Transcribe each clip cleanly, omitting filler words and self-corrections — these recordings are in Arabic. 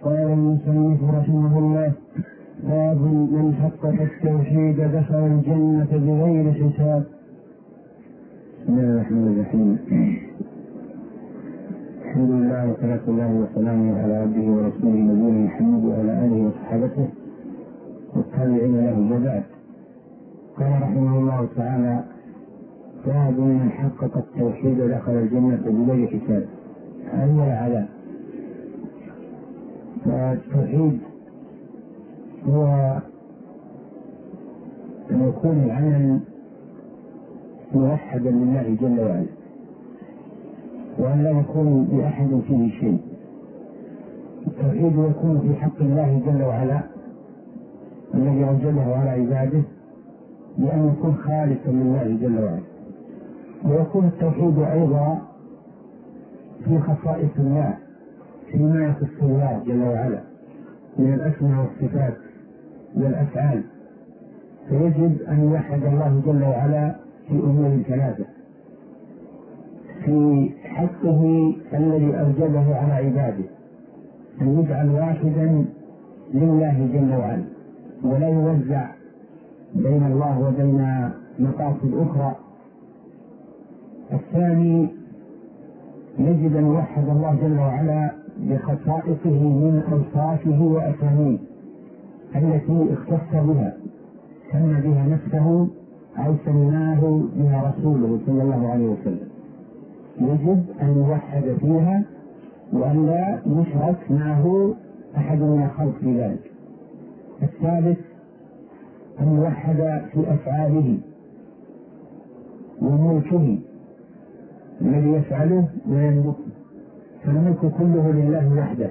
قال المصنف رحمه الله: باب من حقق التوحيد دخل الجنة بغير حساب. بسم الله الرحمن الرحيم. الحمد لله وصلاة الله وسلامه على عبده ورسوله نبينا محمد وعلى آله وصحبه والتابعين له وبعد. قال رحمه الله تعالى: باب من حقق التوحيد دخل الجنة بغير حساب، أي العذاب. فالتوحيد هو أن يكون العمل موحدا لله جل وعلا، وأن لا يكون لأحد فيه شيء. التوحيد يكون في حق الله جل وعلا الذي أوجبه على عباده بأن يكون خالصا لله جل وعلا، ويكون التوحيد أيضا في خصائص الله فيما يخص الله جل وعلا من الأسماء والصفات والأفعال، فيجب أن يوحد الله جل وعلا في أمور ثلاثة: في حقه الذي أوجبه على عباده أن يجعل واحدا لله جل وعلا ولا يوزع بين الله وبين مقاصد أخرى. الثاني، يجب أن يوحد الله جل وعلا بخصائصه من أوصافه وأساميه التي اختص بها، سمى بها نفسه أو سماه بها رسوله صلى الله عليه وسلم. يجب أن يوحد فيها وأن لا يشرك معه أحد من الخلق في ذلك. الثالث، أن يوحد في أفعاله وملكه الذي يفعله ويملكه، فالملك كله لله وحده،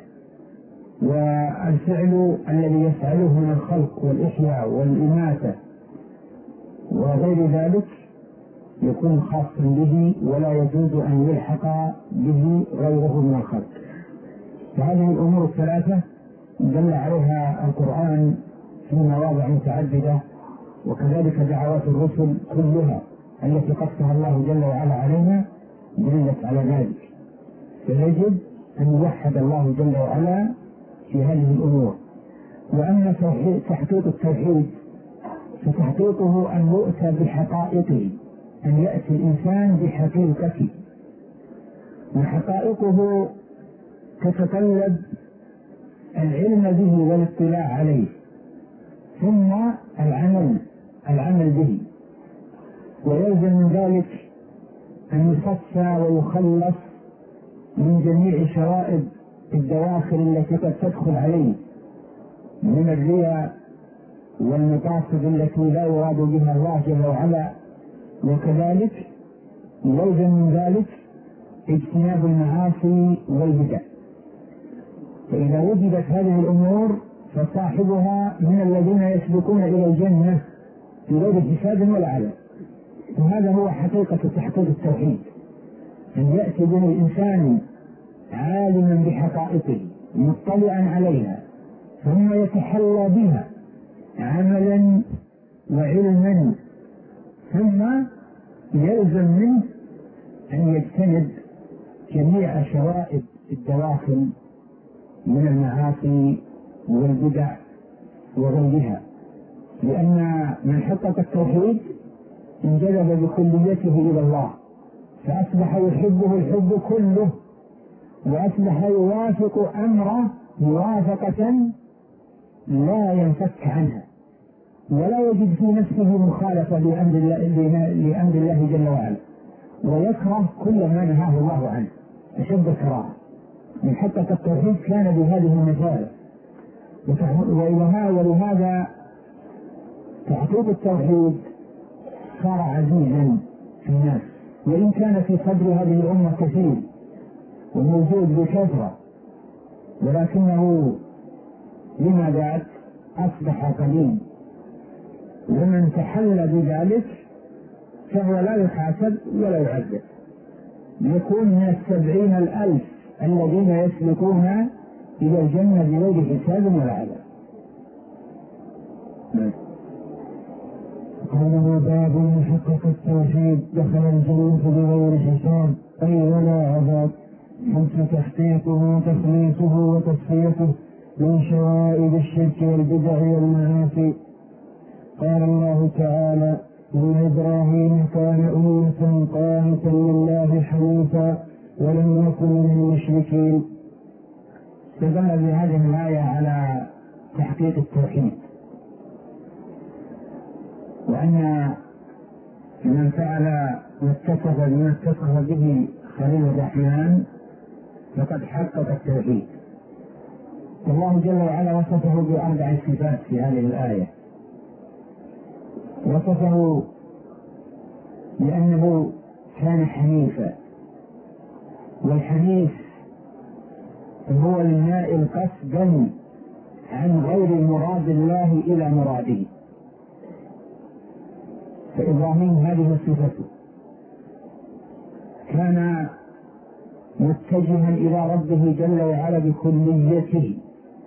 والفعل الذي يفعله من الخلق والإحياء والإماتة وغير ذلك يكون خاصا به ولا يجوز أن يلحق به غيره من الخلق. فهذه الأمور الثلاثة دل عليها القرآن في مواضع متعددة، وكذلك دعوات الرسل كلها التي قصها الله جل وعلا علينا دلت على ذلك. فيجب أن يوحد الله جل وعلا في هذه الأمور. وأما تحقيق التوحيد فتحقيقه أن يؤتى بحقائقه، أن يأتي الإنسان بحقيقته، وحقائقه تتطلب العلم به والاطلاع عليه، ثم العمل به، ويلزم من ذلك أن يصفى ويخلص من جميع شوائب الدواخل التي قد تدخل عليه من الرياء والمقاصد التي لا يراد بها الله جل وعلا، وكذلك يلزم من ذلك اجتناب المعاصي والبدع. فإذا وجدت هذه الأمور فصاحبها من الذين يسبقون إلى الجنة بغير حساب ولا عذاب. وهذا هو حقيقة تحقيق التوحيد، أن يأتي به الإنسان عالما بحقائقه مطلعا عليها، ثم يتحلى بها عملا وعلما، ثم يلزم منه أن يجتنب جميع شوائب الدواخل من المعاصي والبدع وغيرها، لأن من حقق التوحيد انجذب بكليته إلى الله، فأصبح يحبه الحب كله، وأصبح يوافق أمره موافقة لا ينفك عنها، ولا يجد في نفسه مخالفة لأمر الله جل وعلا، ويكره كل ما نهاه الله عنه أشد كراهة. من حقق التوحيد كان بهذه المثال. ولهذا تحقيق التوحيد صار عزيزا في الناس، وإن كان في صدر هذه الأمة كثير وموجود بكثرة، ولكنه لما بعد أصبح قليل. ومن تحلى بذلك فهو لا يحاسب ولا يعذب، يكون من 70,000 الذين يسلكون إلى الجنة بغير حساب ولا عذاب. قال: باب من حقق التوحيد دخل الجنة بغير حساب أي ولا عذاب، حيث تحقيقه تخليصه وتصفيته من شوائب الشرك والبدع والمعاصي. قال الله تعالى: إن إبراهيم كان أمة قانتا لله حنيفا ولم يكن من المشركين. استدل بهذه الآية على تحقيق التوحيد، وأن من فعل واتصف بما اتصف به خليل الرحمن فقد حقق التوحيد. الله جل وعلا وصفه بأربع صفات في هذه الآية. وصفه بأنه كان حنيفا، والحنيف هو المائل قصدا عن غير مراد الله إلى مراده، فإبراهيم هذه صفته، كان متجها إلى ربه جل وعلا بكليته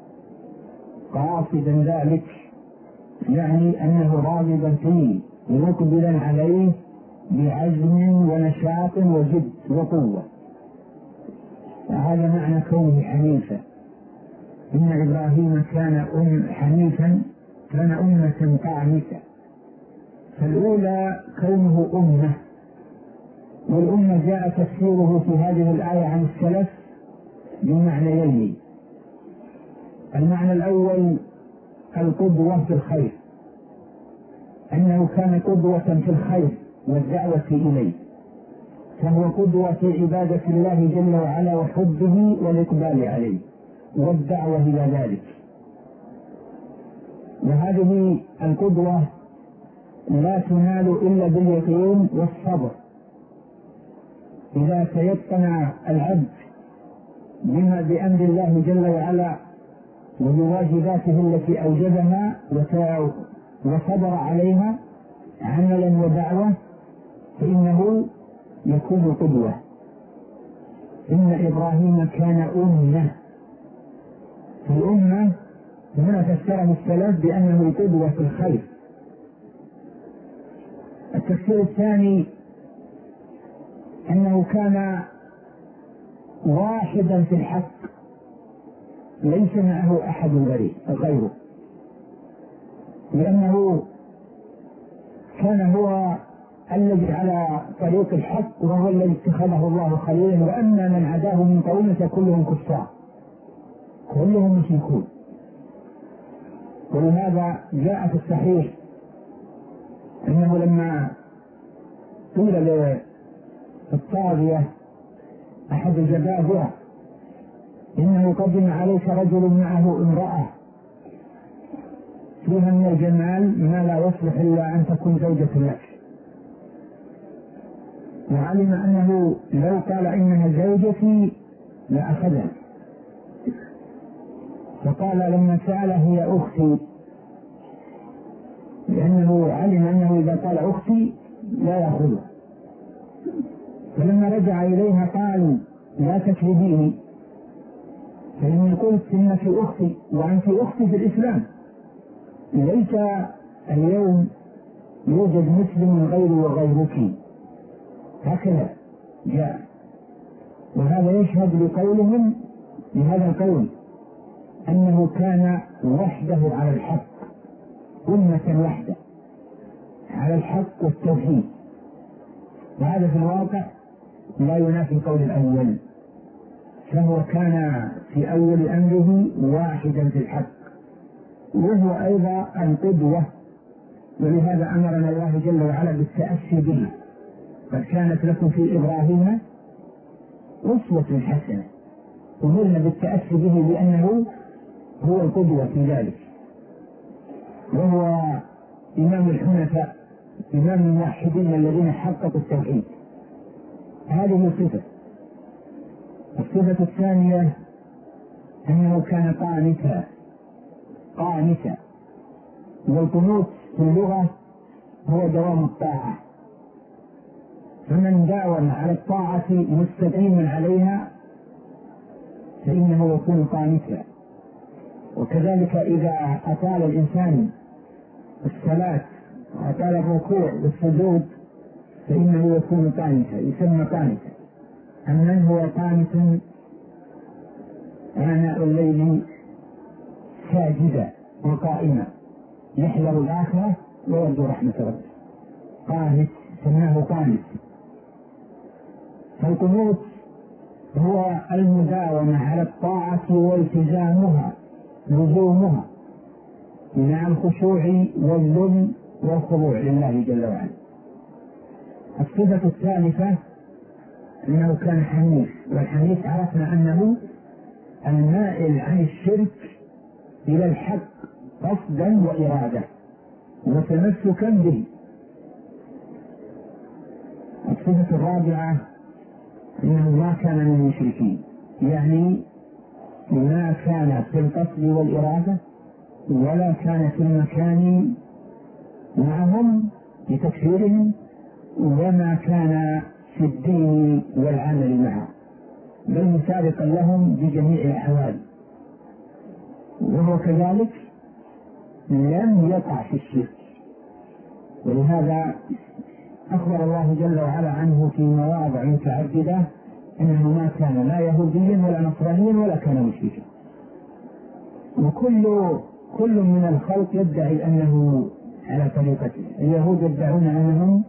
قاصدا ذلك، يعني أنه راغبا فيه مقبلا عليه بعزم ونشاط وجد وقوة. وهذا معنى كونه حنيفا. إن إبراهيم كان حنيفا، كان أمة قانتة. فالأولى كونه أمة، والأمة جاء تفسيره في هذه الآية عن السلف بمعنيين: المعنى الأول القدوة في الخير، أنه كان قدوة في الخير والدعوة إليه، فهو قدوة في عبادة الله جل وعلا وحبه والإقبال عليه والدعوة إلى ذلك. وهذه القدوة لا تنال إلا باليقين والصبر. إذا تيقن العبد بما بأمر الله جل وعلا وبواجباته التي أوجبها وصبر عليها عملا ودعوة فإنه يكون قدوة. إن إبراهيم كان أمة، الأمة هنا فسره السلف بأنه قدوة في الخير. التفسير الثاني أنه كان واحدا في الحق، ليس معه أحد غيره، لأنه كان هو الذي على طريق الحق، وهو الذي اتخذه الله خليلا. وأما من عداه من قومه فكلهم كفار، كلهم مشركون. ولهذا جاء في الصحيح أنه لما قيل للطاغية أحد الجبابرة إنه قدم عليك رجل معه امرأة فيها من الجمال ما لا يصلح إلا أن تكون زوجة لك، وعلم أنه لو قال إنها زوجتي لأخذها، فقال لما سأل هي أختي، لأنه علم أنه إذا قال أختي لا يأخذها. فلما رجع إليها قال لا تكذبيني، فإني قلت إنك أختي وأنت أختي في الإسلام، ليس اليوم يوجد مسلم غيري وغيرك، هكذا جاء. وهذا يشهد لقولهم بهذا القول أنه كان وحده على الحق، أمة وحده على الحق والتوحيد. وهذا في الواقع لا ينافي القول الأول، فهو كان في أول أمره واحدا في الحق، وهو أيضا القدوة. ولهذا أمرنا الله جل وعلا بالتأسي به: قد كانت لكم في إبراهيم أسوة حسنة. أمرنا بالتأسي به لأنه هو القدوة في ذلك، وهو إمام الحنفاء، إمام الموحدين الذين حققوا التوحيد. هذه صفة. الصفة الثانية أنه كان قانتا، والقنوت في اللغة هو دوام الطاعة، فمن داوم على الطاعة مستقيما عليها فإنه يكون قانتا. وكذلك إذا أطال الإنسان الصلاة وأطال الركوع والسجود فإنه يكون قانتا، يسمى قانتا. أمن هو قانت آناء الليل ساجدا وقائما يحذر الآخرة ويرجو رحمة ربه. قانت، سماه قانت. فالقنوت هو المداومة على الطاعة والتزامها، لزومها مع الخشوع والذل والخضوع لله جل وعلا. الصفة الثالثة أنه كان حنيف، والحنيف عرفنا أنه المائل عن الشرك إلى الحق قصدا وإرادة وتمسكا به. الصفة الرابعة أنه ما كان من المشركين، يعني ما كان في القصد والإرادة ولا كان في المكان معهم لتكفيرهم، وما كان في الدين والعمل معهم، بل مسابقا لهم بجميع الأحوال. وهو كذلك لم يقع في الشرك، ولهذا أخبر الله جل وعلا عنه في مواضع متعددة أنه ما كان لا يهوديا ولا نصرانيا ولا كان مشركا. وكل من الخلق يدعي أنه على طريقته. اليهود يدعون أنهم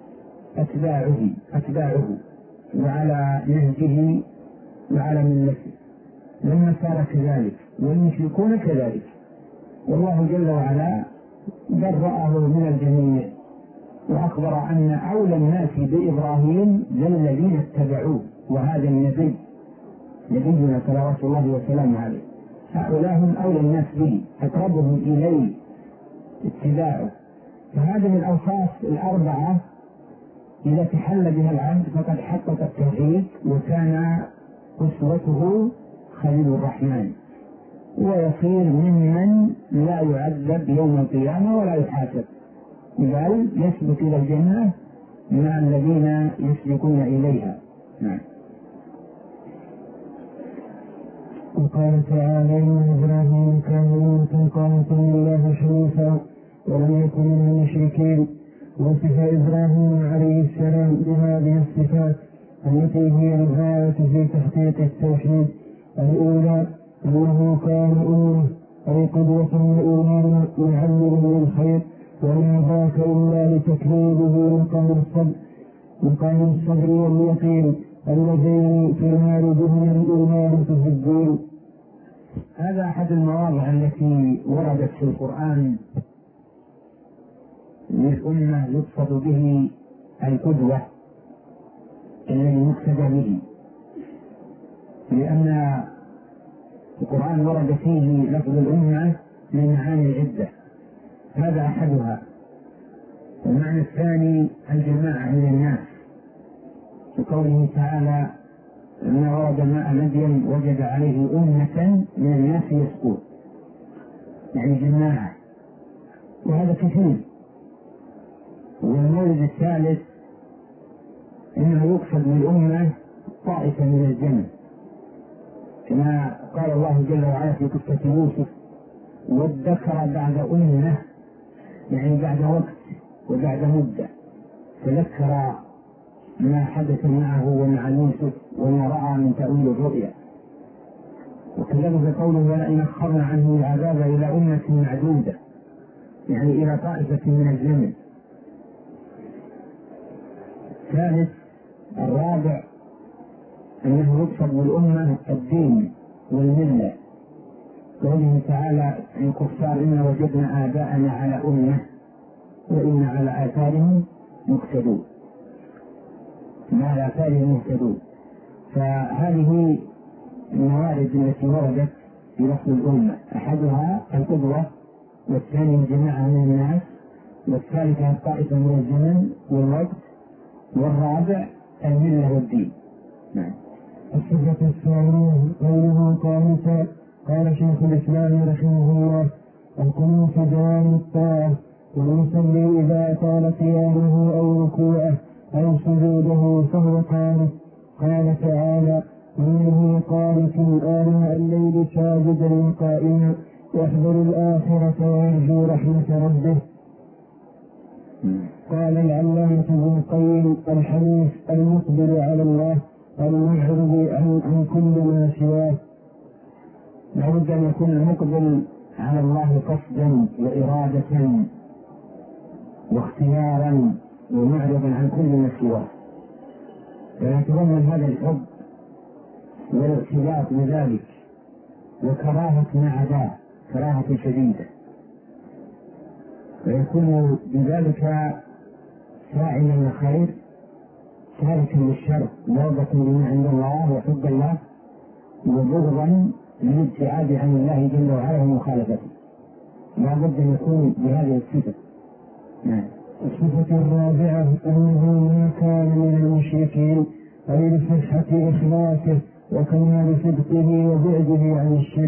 أتباعه وعلى نهجه وعلى ملته، والنصارى كذلك والمشركون كذلك. والله جل وعلا برأه من الجميع، وأخبر أن أولى الناس بإبراهيم للذين اتبعوه، وهذا النبي نبينا صلوات الله وسلامه عليه. هؤلاء هم أولى الناس به، أقربهم إليه اتباعه. فهذه الأوصاف الأربعة إذا تحل بها العبد فقد حقق التوحيد، وكان أسوته خليل الرحمن، ويصير ممن لا يعذب يوم القيامة ولا يحاسب، بل يسبق إلى الجنة مع الذين يسبقون إليها. نعم. وقال تعالى: إن إبراهيم كان أمة قانتا لله حنيفا ولم يكن من المشركين. وصف إبراهيم عليه السلام بهذه الصفات التي هي الغاية في تحقيق التوحيد. الأولى أنه كان أمة، أي قدوة للإيمان معلم للخير، وما ذاك إلا لتكليله مقام الصبر واليقين اللذين تنال بهما الإيمان في الدين. هذا أحد المواضع التي وردت في القرآن للأمة يقصد به القدوة الذي يقتدى به، لأن القرآن ورد فيه لفظ الأمة من معاني عدة، هذا أحدها. المعنى الثاني الجماعة من الناس، وقوله تعالى: لما ورد ماء مدين وجد عليه أمة من الناس يسقون، يعني جماعة، وهذا كثير. والمورد الثالث إنه يقصد بالأمة طائفة من الجنة، كما قال الله جل وعلا في قصة يوسف: وادكر بعد أمة، يعني بعد وقت وبعد مدة، تذكر ما حدث معه ومع يوسف وما رأى من تأويل الرؤيا. وكذلك قوله: ولئن أخرنا عنه العذاب إلى أمة معدودة، يعني إلى طائفة من الزمن. الثالث الرابع أنه يقصد بالأمة الدين والملة، قوله تعالى عن الكفار: إنا وجدنا آباءنا على أمة وإنا على آثارهم مقتدون، على آثارهم مهتدون. فهذه الموارد التي وردت في لفظ الأمة، أحدها القدوة، والثاني الجماعة من الناس، والثالثة الطائفة من الزمن والوقت، والرابع الملة والدين. نعم. الصفة الثانية قوله قانتا. قال شيخ الإسلام رحمه الله: القنوت دوام الطاعة، والمصلي إذا طال قيامه أو ركوعه أو سجوده فهو قانت. قال تعالى: إنه قانت آناء الليل ساجدا قائما يحذر الآخرة ويرجو رحمة ربه. قال العلامة ابن القيم: الحنيف المقبل على الله المعرض عن كل ما سواه. لابد أن يكون المقبل على الله قصدا وإرادة واختيارا ومعرضا عن كل ما سواه، فيتضمن هذا الحب والارتباط بذلك وكراهة ما عداه كراهة شديدة، ويكون بذلك فاعلا للخير تاركا للشر مرغبة بما عند الله وحب الله وبغضا للابتعاد عن الله جل وعلا ومخالفته. لا بد ان يكون بهذه الصفة. الصفة الرابعة أنه ما كان من المشركين، أي لصحة إخلاصه وكمال صدقه وبعده عن الشرك.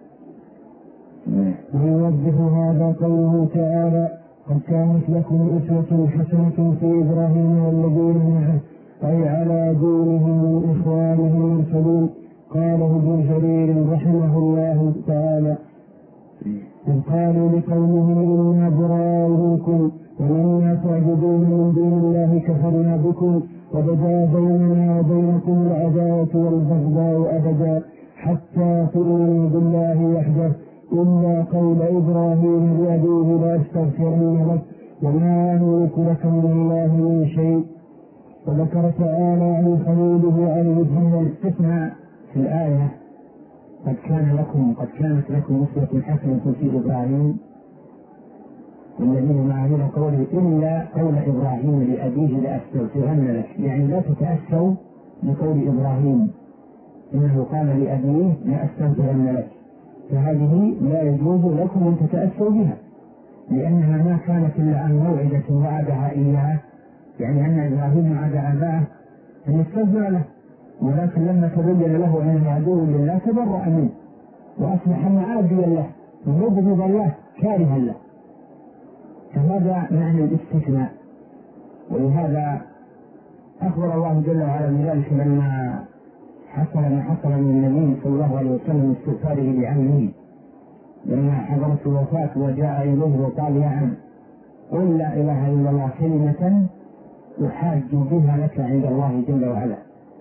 ويوضح هذا قوله تعالى: قد كانت لكم أسوة حسنة في إبراهيم والذين معه، أي على دينهم وإخوانه المرسلين. قاله ابن جرير رحمه الله تعالى: إذ قالوا لقومهم إنا براء منكم ومما تعبدون من دون الله كفرنا بكم وبدا بيننا وبينكم العداوة والبغضاء أبدا حتى تؤمنوا بالله وحده إلا قول إبراهيم لأبيه لأستغفرن لك وما أملك لك من الله من شيء. وذكر تعالى عن خليله عليه السلام الاستثناء في الآية: قد كانت لكم أسوة حسنة في إبراهيم والذين معه إلى قوله إلا قول إبراهيم لأبيه لأستغفرن لك، يعني لا تتأسوا بقول إبراهيم إنه قال لأبيه لأستغفرن لك، فهذه لا يجوز لكم أن تتأسوا بها، لأنها ما كانت إلا عن موعدة وعدها إياه، يعني أن إبراهيم وعد أباه أن يستغفر له، ولكن لما تبين له أنه عدو لله تبرأ منه وأصبح معاديا له ومبغضا له كارها له، فهذا معنى الاستثناء. ولهذا أخبر الله جل وعلا بذلك لما حصل ما حصل من النبي صلى الله عليه وسلم استغفاره لعمه لما حضرت الوفاة وجاء إليه وقال: يا عم قل لا إله إلا الله كلمة أحاج بها لك عند الله جل وعلا.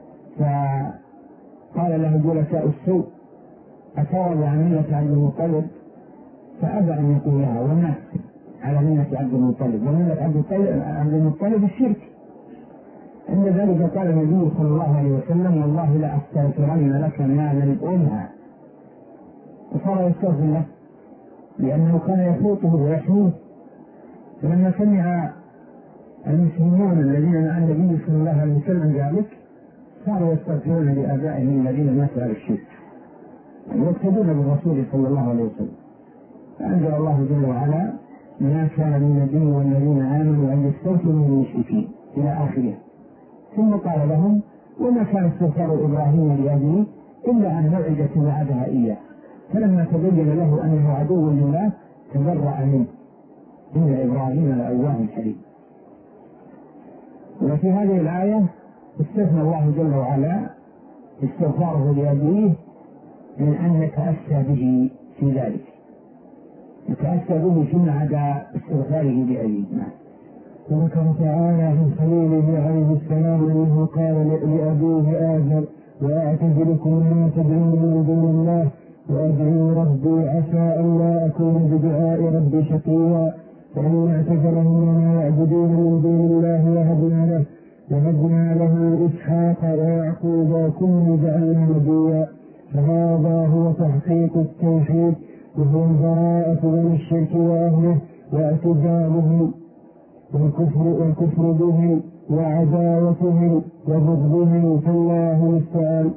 فقال له جلساء السوء: أترى عن ملة عبد المطلب؟ فأبى أن يقولها ومات على ملة عبد المطلب، وملة عبد المطلب الشرك. عند ذلك قال النبي صلى الله عليه وسلم: والله لا أستغفرن لك ما لم أنهى. وصار يستغفر له لأنه كان يفوته ويحميه. فلما سمع المسلمون الذين مع النبي صلى الله عليه وسلم ذلك صاروا يستغفرون لآبائهم الذين ماتوا على الشرك ويقتدون بالرسول صلى الله عليه وسلم. فأنزل الله جل وعلا: ما كان للنبي والذين آمنوا أن يستغفروا للمشركين إلى آخره. ثم قال لهم: وما كان استغفار إبراهيم لأبيه إلا عن موعدة وعدها إياه، فلما تبين له أنه عدو لله تبرأ منه، إن إبراهيم لأواه حليم. وفي هذه الآية استثنى الله جل وعلا استغفاره لأبيه من أن نتأسى به في ذلك، نتأسى به فيما عدا استغفاره لأبيه. وذكر تعالى عن خليله عليه السلام أنه قال لأبيه آزر: وأعتزلكم ما تدعون من دون الله وأدعو ربي عسى أن لا أكون بدعاء ربي شقيا. فإن اعتزلهم وما يعبدون من دون الله وهبنا له إسحاق ويعقوب وكلا جعلنا نبيا. فهذا هو تحقيق التوحيد، وهو البراءة من الشرك وأهله واعتزالهم والكفر بهم وعداوتهم وبغضهم، فالله المستعان.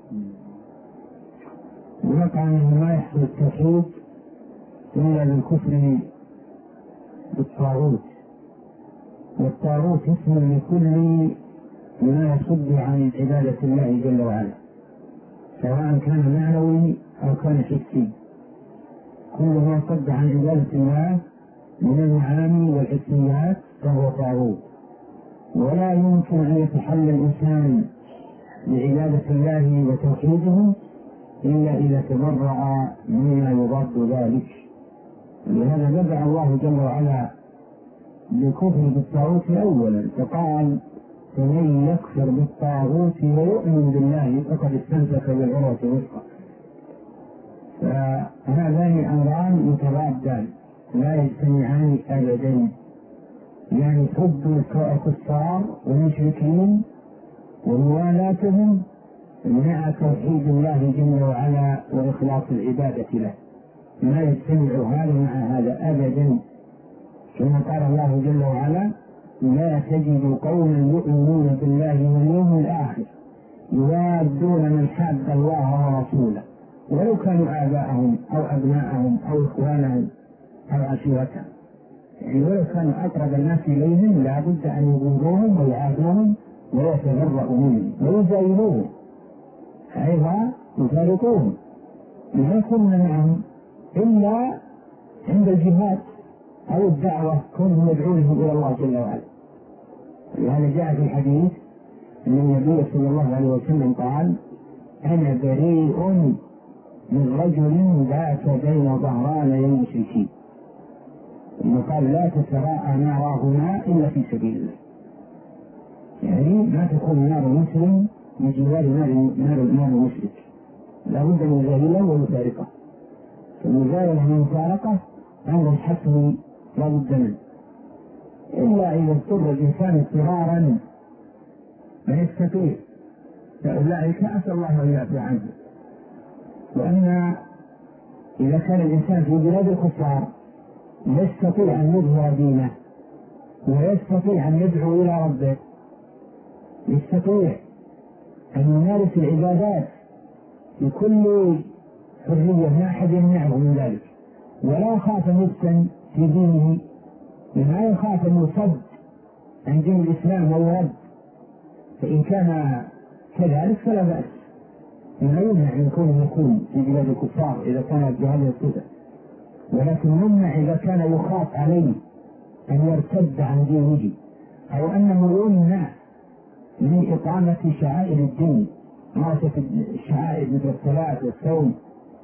وقع أنه ما يحصل التوحيد إلا بالكفر بالطاغوت، والطاغوت اسم لكل ما يصد عن عبادة الله جل وعلا، سواء كان معنوي أو كان حسي. كل ما صد عن عبادة الله من المعاني والحسيات فهو طاغوت، ولا يمكن أن يتحلى الإنسان بعبادة الله وتوحيده إلا إذا تبرأ مما يضاد ذلك. لهذا بدأ الله جل وعلا بالكفر بالطاغوت أولا، فقال: فمن يكفر بالطاغوت ويؤمن بالله فقد استمسك بالعروة الوثقى. فهذان أمران متضادان لا يجتمعان أبدا، يعني حب الكفار والمشركين وموالاتهم مع توحيد الله جل وعلا وإخلاص العبادة له، ما يجتمع هذا مع هذا أبدا. كما قال الله جل وعلا: لا تجد قوما يؤمنون بالله واليوم الآخر يوادون من حاد الله ورسوله ولو كانوا آباءهم أو أبناءهم أو إخوانهم أو عشيرتهم، يعني ولو كانوا أقرب الناس إليهم لا بد أن يبغضوهم ويعادوهم ويتبرؤوا منهم ويزايلوهم، أيضا يفارقوهم، لا يكون معهم إلا عند الجهاد أو الدعوة كونهم يدعونهم إلى الله جل وعلا. لهذا جاء في الحديث أن النبي صلى الله عليه وسلم قال: أنا بريء من رجل بات بين ظهراني المشركين، ثم قال: لا تتراءى نارهما إلا في سبيل الله، يعني ما تكون نار مسلم بجوار نار المشرك، لا بد من يزايله ويفارقه، فالمزايلة والمفارقة أمر حتمي لا بد منه، إلا إذا اضطر الإنسان اضطرارا لا يستطيع، فأولئك أسأل الله أن يعفو عنه. وأما إذا كان الإنسان في بلاد الكفار يستطيع أن يظهر دينه ويستطيع أن يدعو إلى ربه، يستطيع أن يمارس العبادات بكل حرية ما أحد يمنعه من ذلك، ولا يخاف أن يفتن في دينه، ولا يخاف أن يصد عن دين الإسلام ويرد، فإن كان كذلك فلا بأس، لا يمنع من كونه يكون في بلاد الكفار إذا كانت بهذه الصفة، ولكن يمنع إذا كان يخاف عليه أن يرتد عن دينه، أو أنه يمنع من إقامة شعائر الدين، مارسة الشعائر مثل الصلاة والصوم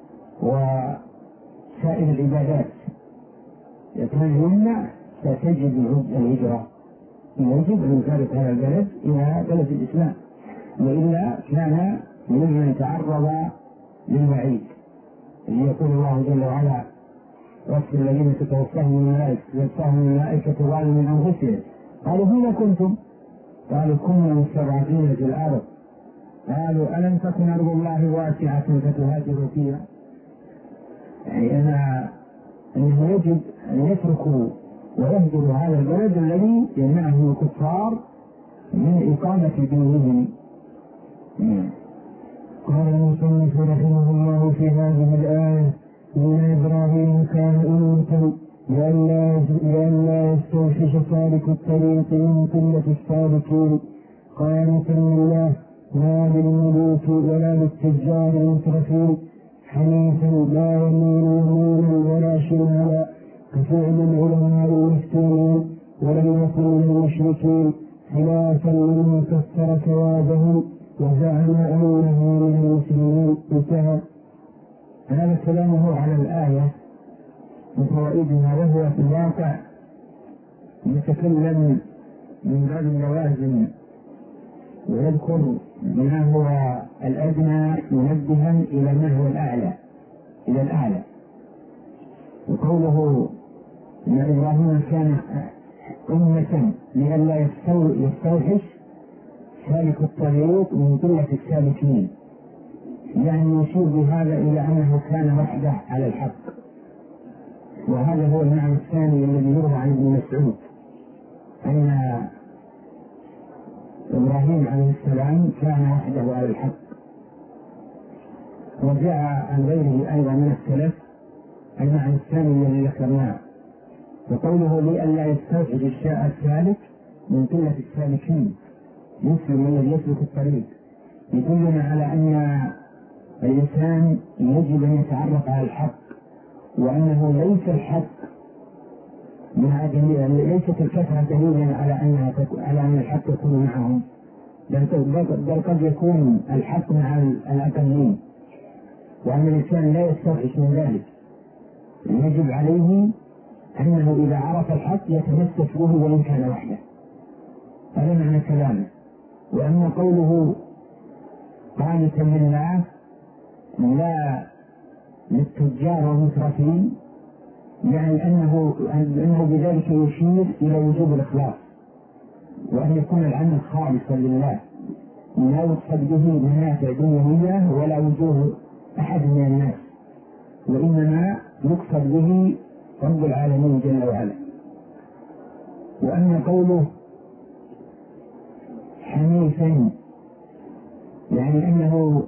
وسائر العبادات، يكون يمنع فتجد الهجرة، يجب أن يفارق هذا البلد إلى بلد الإسلام، وإلا كان ممن تعرض للوعيد. يقول الله جل وعلا: وصف الذين تتوفاهم الملائكة ظالمين أنفسهم قالوا فيما كنتم؟ قالوا كنا مستضعفين في الأرض قالوا ألم تكن أرض الله واسعة فتهاجروا فيها، يعني أنه يجب أن يتركوا ويهجروا هذا البلد الذي يمنعه الكفار من إقامة دينهم. قال المصنف رحمه الله في هذه الآية: إن إبراهيم كان أمة لئلا يستوحش سالك الطريق من قلة السالكين، قانتا لله لا للملوك ولا للتجار المترفين، حنيفا لا يميل يمينا ولا شمالا، كفعل العلماء المفتونين، ولم يكن من المشركين، خلافا لمن كسر ثوابهم وزعم أنه من المسلمين. انتهى. هذا كلامه على الآية وفوائدها، وهو في الواقع يتكلم من باب اللوازم ويذكر ما هو الأدنى منبها إلى ما هو الأعلى، إلى الأعلى. وقوله إن إبراهيم كان أمة لئلا يستوحش سالك الطريق من قلة السالكين، يعني يشير بهذا إلى أنه كان وحده على الحق، وهذا هو المعنى الثاني الذي يروى عن ابن مسعود أن إبراهيم عليه السلام كان وحده على الحق. وجاء عن غيره أيضا من السلف المعنى الثاني الذي ذكرناه، وقوله لئلا يستوحش السالك من قلة السالكين، مسلم الذي يسلك الطريق، يدلنا على أن الإنسان يجب أن يتعرف على الحق، وأنه ليس الحق ليست الكثرة دليلا على أن الحق يكون معهم، بل قد يكون الحق مع الأقلين، وأن الإنسان لا يستوحش من ذلك. يجب عليه أنه إذا عرف الحق يتمسك به وإن كان وحده، هذا معنى كلامه. وأما قوله قانتا لله لا للتجار والمترفين، يعني أنه بذلك يشير إلى وجوب الإخلاص، وأن يكون العمل خالصا لله لا يقصد به منافع دنيوية ولا وجوه أحد من الناس، وإنما يقصد به رب العالمين جل وعلا. وأن قوله حنيفا يعني أنه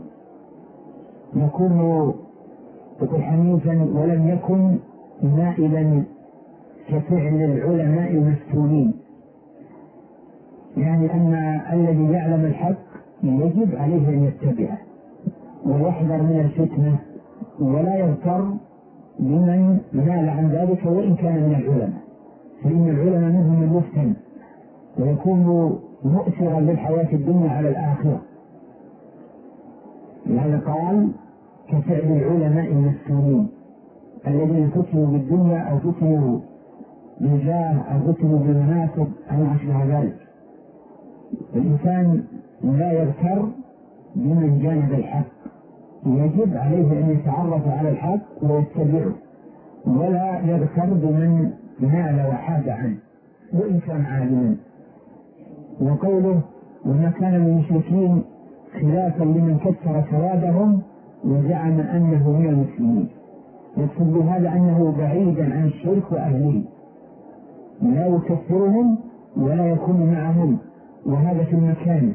يكون حنيفا ولم يكن مائلا كفعل العلماء المفتونين، يعني أن الذي يعلم الحق يجب عليه أن يتبعه ويحذر من الفتنة ولا يغتر بمن نال عن ذلك وإن كان من العلماء، فإن العلماء منهم المفتن ويكون مؤثرا للحياة الدنيا على الآخرة. لهذا قال كفعل العلماء المفتونين الذين فتنوا بالدنيا أو فتنوا بالجاه أو فتنوا بالمناصب أو أشبه ذلك. الإنسان لا يغتر بمن جانب الحق، يجب عليه أن يتعرف على الحق ويتبعه، ولا يغتر بمن نال وحاد عنه وإن كان عالما. وقوله وما كان من المشركين خلافا لمن كسر سوادهم وزعم أنه من المسلمين، يقصد بهذا أنه بعيدا عن الشرك وأهله، لا يكفرهم ولا يكون معهم، وهذا في المكان.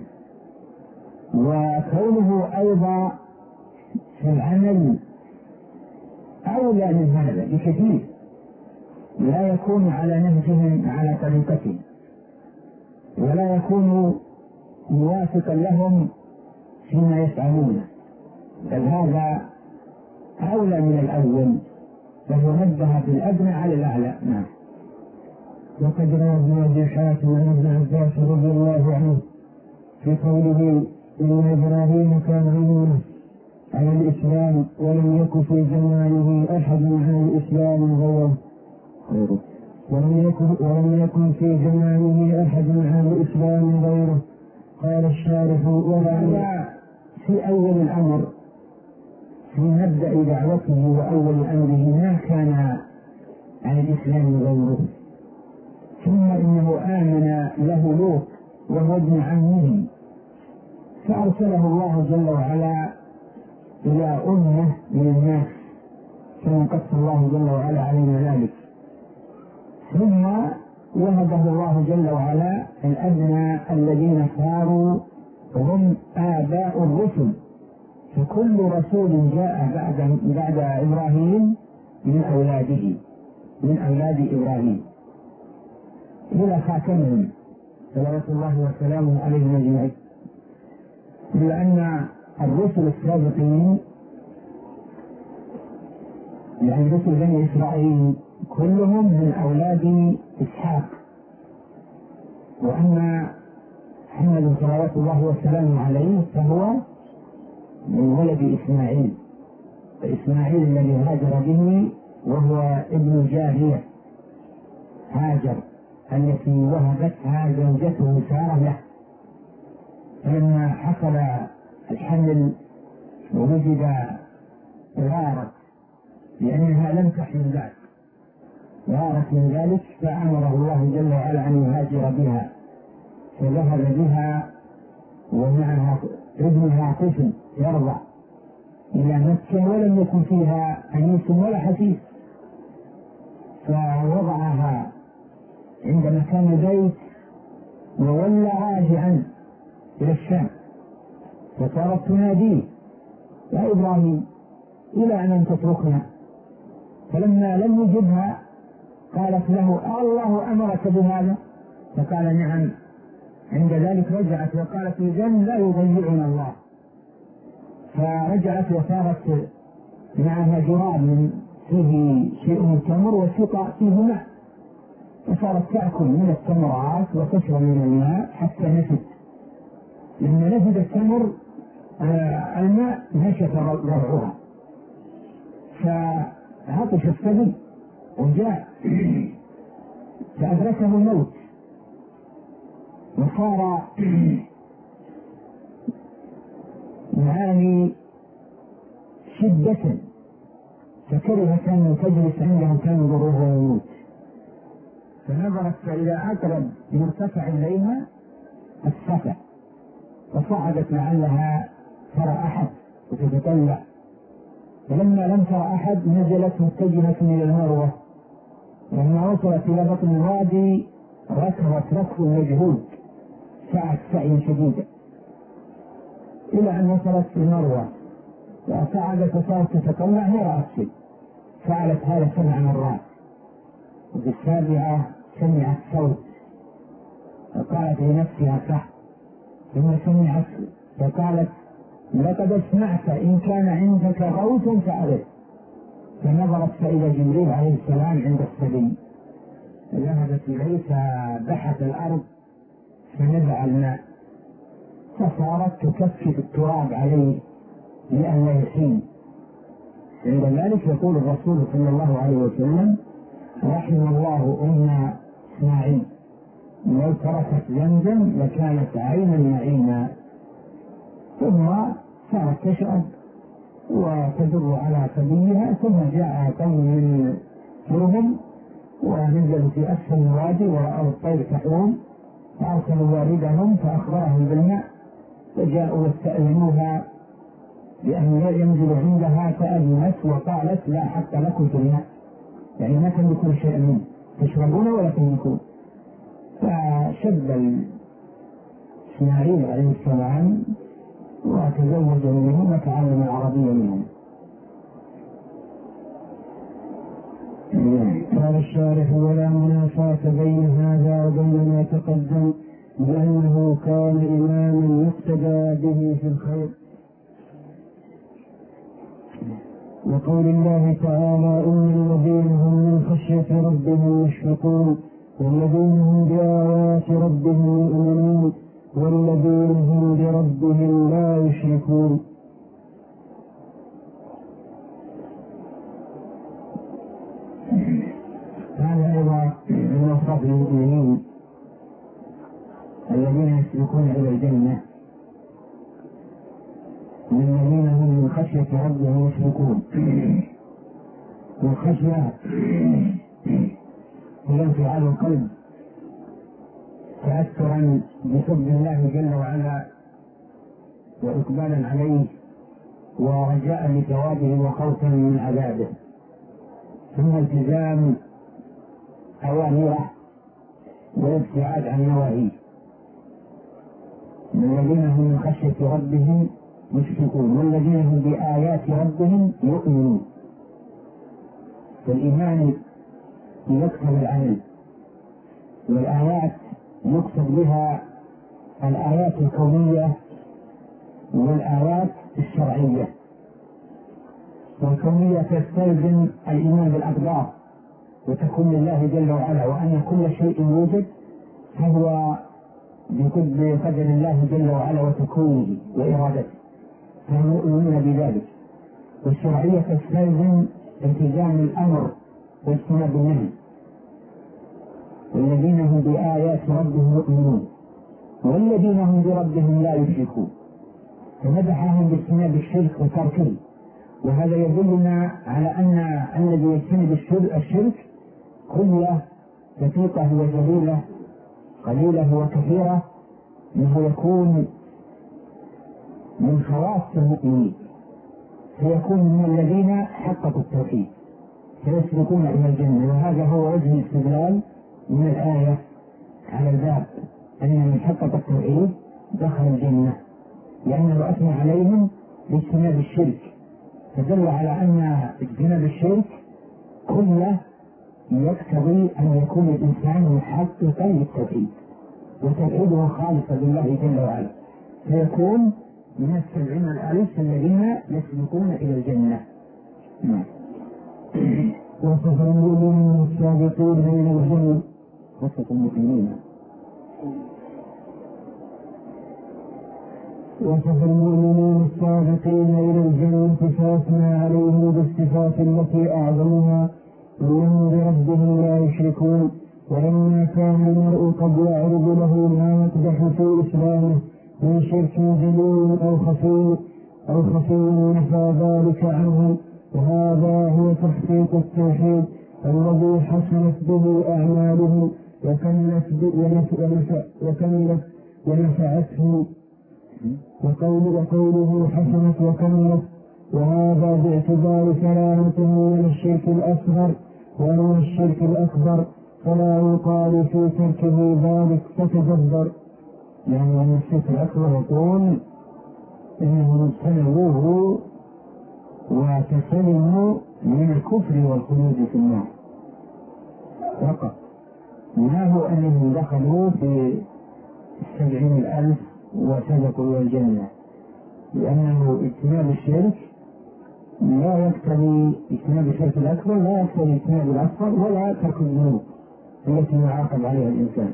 وكونه أيضا في العمل أولى من هذا بكثير، لا يكون على نهجهم على طريقتهم ولا يكون موافقا لهم فيما يفعلونه، بل هذا أولى من الأول، فهو نبه بالأدنى على الأعلى. نعم. وقد روى ابن أبي حاتم عن ابن عباس رضي الله عنه في قوله إن إبراهيم كان عيونا على الإسلام ولم يكن في زمانه أحد على الإسلام غيره، ولم يكن في زمانه أحد على الإسلام غيره. قال الشارح ولا في أول الأمر في مبدأ دعوته وأول أمره ما كان على الإسلام غيره، ثم إنه آمن له لوط وهو ابن عمه، فأرسله الله جل وعلا إلى أمة من الناس كما قص الله جل وعلا علينا ذلك، ثم وهبه الله جل وعلا الأبناء الذين صاروا هم آباء الرسل، فكل رسول جاء بعد إبراهيم من أولاده من أولاد إبراهيم إلى خاتمهم صلوات الله وسلامه عليهم أجمعين. إلا أن الرسل السابقين يعني رسل بني إسرائيل كلهم من أولاد إسحاق، وأما محمد صلوات الله وسلامه عليه فهو من ولد إسماعيل، فإسماعيل الذي هاجر به وهو ابن جارية هاجر التي وهبتها زوجته سارة له، فلما حصل الحمل ووجد غارت لأنها لم تحمل بعد، غارت من ذلك فأمره الله جل وعلا أن يهاجر بها، فذهب بها ومعها ابنها طفل يرضع إلى مكة ولم يكن فيها أنيس ولا حسيس، فوضعها عند مكان البيت وولى راجعا إلى الشام، فصارت تناديه يا إبراهيم إلى أن تتركنا، فلما لم يجبها قالت له الله أمرك بهذا؟ فقال نعم. عند ذلك رجعت وقالت إذن لا يضيعنا الله، فرجعت وصارت معها جراب فيه شيء من التمر وسقى فيه ماء، وصارت تأكل من التمرات وتشرب من الماء حتى نفد، لما نفد التمر الماء نشف ربعها، فعطش الصبي وجاء فأدركه الموت، وصار يعاني شدة فكرهت أن تجلس عنده تنظر وهو يموت، فنظرت فإذا أقرب مرتفع إليها الصفا، فصعدت لعلها ترى أحد وتتطلع، فلما لم ترى أحد نزلت متجهة إلى المروة. لما وصلت إلى بطن الوادي ركضت ركض مجهود، سعت سعيا شديدا إلى أن وصلت المروة وصعدت وصارت تتطلع ما رأت شيء. فعلت هذا 7 مرات، وفي السابعة سمعت صوت فقالت لنفسها صح، ثم سمعت فقالت لقد اسمعت إن كان عندك غوث فأعرف. فنظرت فإلى جبريل عليه السلام عند السبيل، فذهبت إليه فبحث الأرض فنزع الماء، فصارت تكفف التراب عليه لئلا يحين. عند ذلك يقول الرسول صلى الله عليه وسلم: رحم الله أم إسماعيل، لو تركت زمزم لكانت عينا معينا. ثم صارت تشرب وتدر على سبيلها، ثم جاء قوم من جرهم ونزلوا في أسفل الوادي ورأوا الطير تحوم، فأرسلوا والدهم فأخبرهم بالماء، فجاءوا واستأذنوها بأن ينزلوا عندها، فأذنت وقالت: لا حق لكم في الماء، يعني ما تملكون شيئا منه، تشربون ولا تملكون. فشب إسماعيل عليه السلام وتزوج منهم وتعلم العربية منهم. قال الشارح: ولا منافاة بين هذا وبين ما تقدم، لأنه كان إماما يقتدى به في الخير. وقول الله تعالى: إن الذين هم من خشية ربهم مشفقون، والذين هم بآيات ربهم يؤمنون، والذين هم بربهم لا يشركون. هذا أيضا من أوصاف المؤمنين الذين يسلكون إلى الجنة، الذين هم من خشية ربهم يشركون. والخشية هي انفعال القلب تأثرا بحب الله جل وعلا وإقبالا عليه ورجاء لثوابه وخوفا من عذابه، ثم التزام أوامره والابتعاد عن نواهيه. الذين هم من خشية ربهم مشفقون، والذين هم بآيات ربهم يؤمنون. فالإيمان يقصد العمل، والآيات يقصد بها الآيات الكونية والآيات الشرعية. والكونية تستلزم الإيمان بالأقدار وتكون لله جل وعلا، وأن كل شيء يوجد فهو بقدر الله جل وعلا وتكوينه وإرادته، فهم يؤمنون بذلك. والشرعية تستلزم التزام الأمر واجتناب النهي. والذين هم بآيات ربهم يؤمنون، والذين هم بربهم لا يشركون، فمدحهم باجتناب الشرك وتركه. وهذا يدلنا على أن الذي يجتنب الشرك كله دقيقة وجليلة، قليلة وكثيرة، انه يكون من خواص المؤمنين، فيكون من الذين حققوا التوحيد فيسلكون إلى الجنة. وهذا هو وجه الاستدلال من الآية على الباب، أن من حقق التوحيد دخل الجنة، لأنه أثنى عليهم باجتناب الشرك، فدل على أن اجتناب الشرك كله يقتضي أن يكون الإنسان محققا للتوحيد وتوحيده خالصا لله جل وعلا، فيكون من 70,000 الذين يسلكون إلى الجنة. وصف المؤمنين السابقين إلى الجنة، وصف المؤمنين وصف المؤمنين السابقين إلى الجنة فأثنى عليهم بالصفات التي أعظمها إنهم بربهم لا يشركون. ولما كان المرء قد يعرض له ما يقدح في إسلامه من شرك جليل أو خفي نفى ذلك عنه وهذا هو تحقيق التوحيد الذي حسنت به أعماله وكملت ونفعته، وقوله حسنت وكملت، وهذا باعتبار سلامته من الشرك الأصغر. ومن الشرك الأكبر فلا يقال في تركه ذلك فتدبر. يعني أن الشرك الأكبر يقول إنهم اجتنبوه وتسلموا من الكفر والخلود في النار فقط، ما هو أنهم دخلوا في 70,000 وسبقوا إلى الجنة، لأنه اجتناب الشرك لا يقتضي اجتناب الشرك الأكبر، لا يقتضي اجتناب الأصغر ولا ترك الذنوب التي يعاقب عليها الإنسان.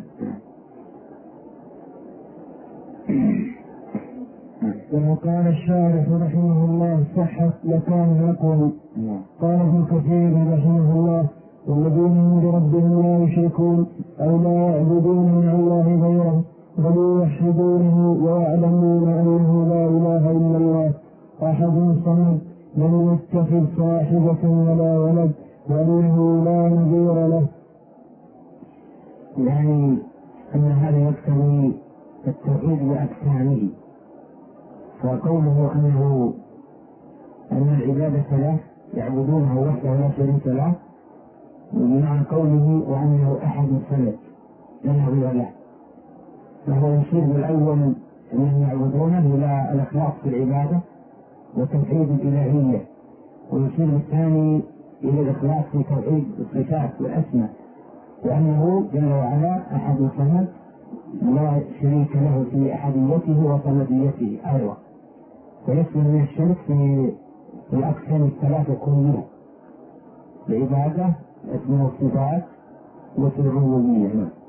وقال الشارح رحمه الله صحت لكان يقول. قال ابن كثير رحمه الله والذين عند ربهم لا يشركون أو لا يعبدون مع الله غيره بل يوحدونه ويعلمون أنه لا إله إلا الله أحد صمد لم يتخذ صاحبة ولا ولد وأنه لا نظير له. يعني أن هذا يقتضي التوحيد بأقسامه، وقوله أن العبادة له يعبدونه وحده لا شريك له، ومع قوله وأنه أحد صمد لا نظير له، فهو يشير بالأول أنهم يعبدونه إلى الإخلاص في العبادة وتوحيد الإلهية، ويشير بالثاني إلى الإخلاص في توحيد الصفات والأسماء، وأنه جل وعلا أحد صمد لا شريك له في أحديته وصمديته أيضا، فيسلم من الشرك في الأقسام الثلاثة كلها: العبادة، الأسماء والصفات، وفي الربوبية.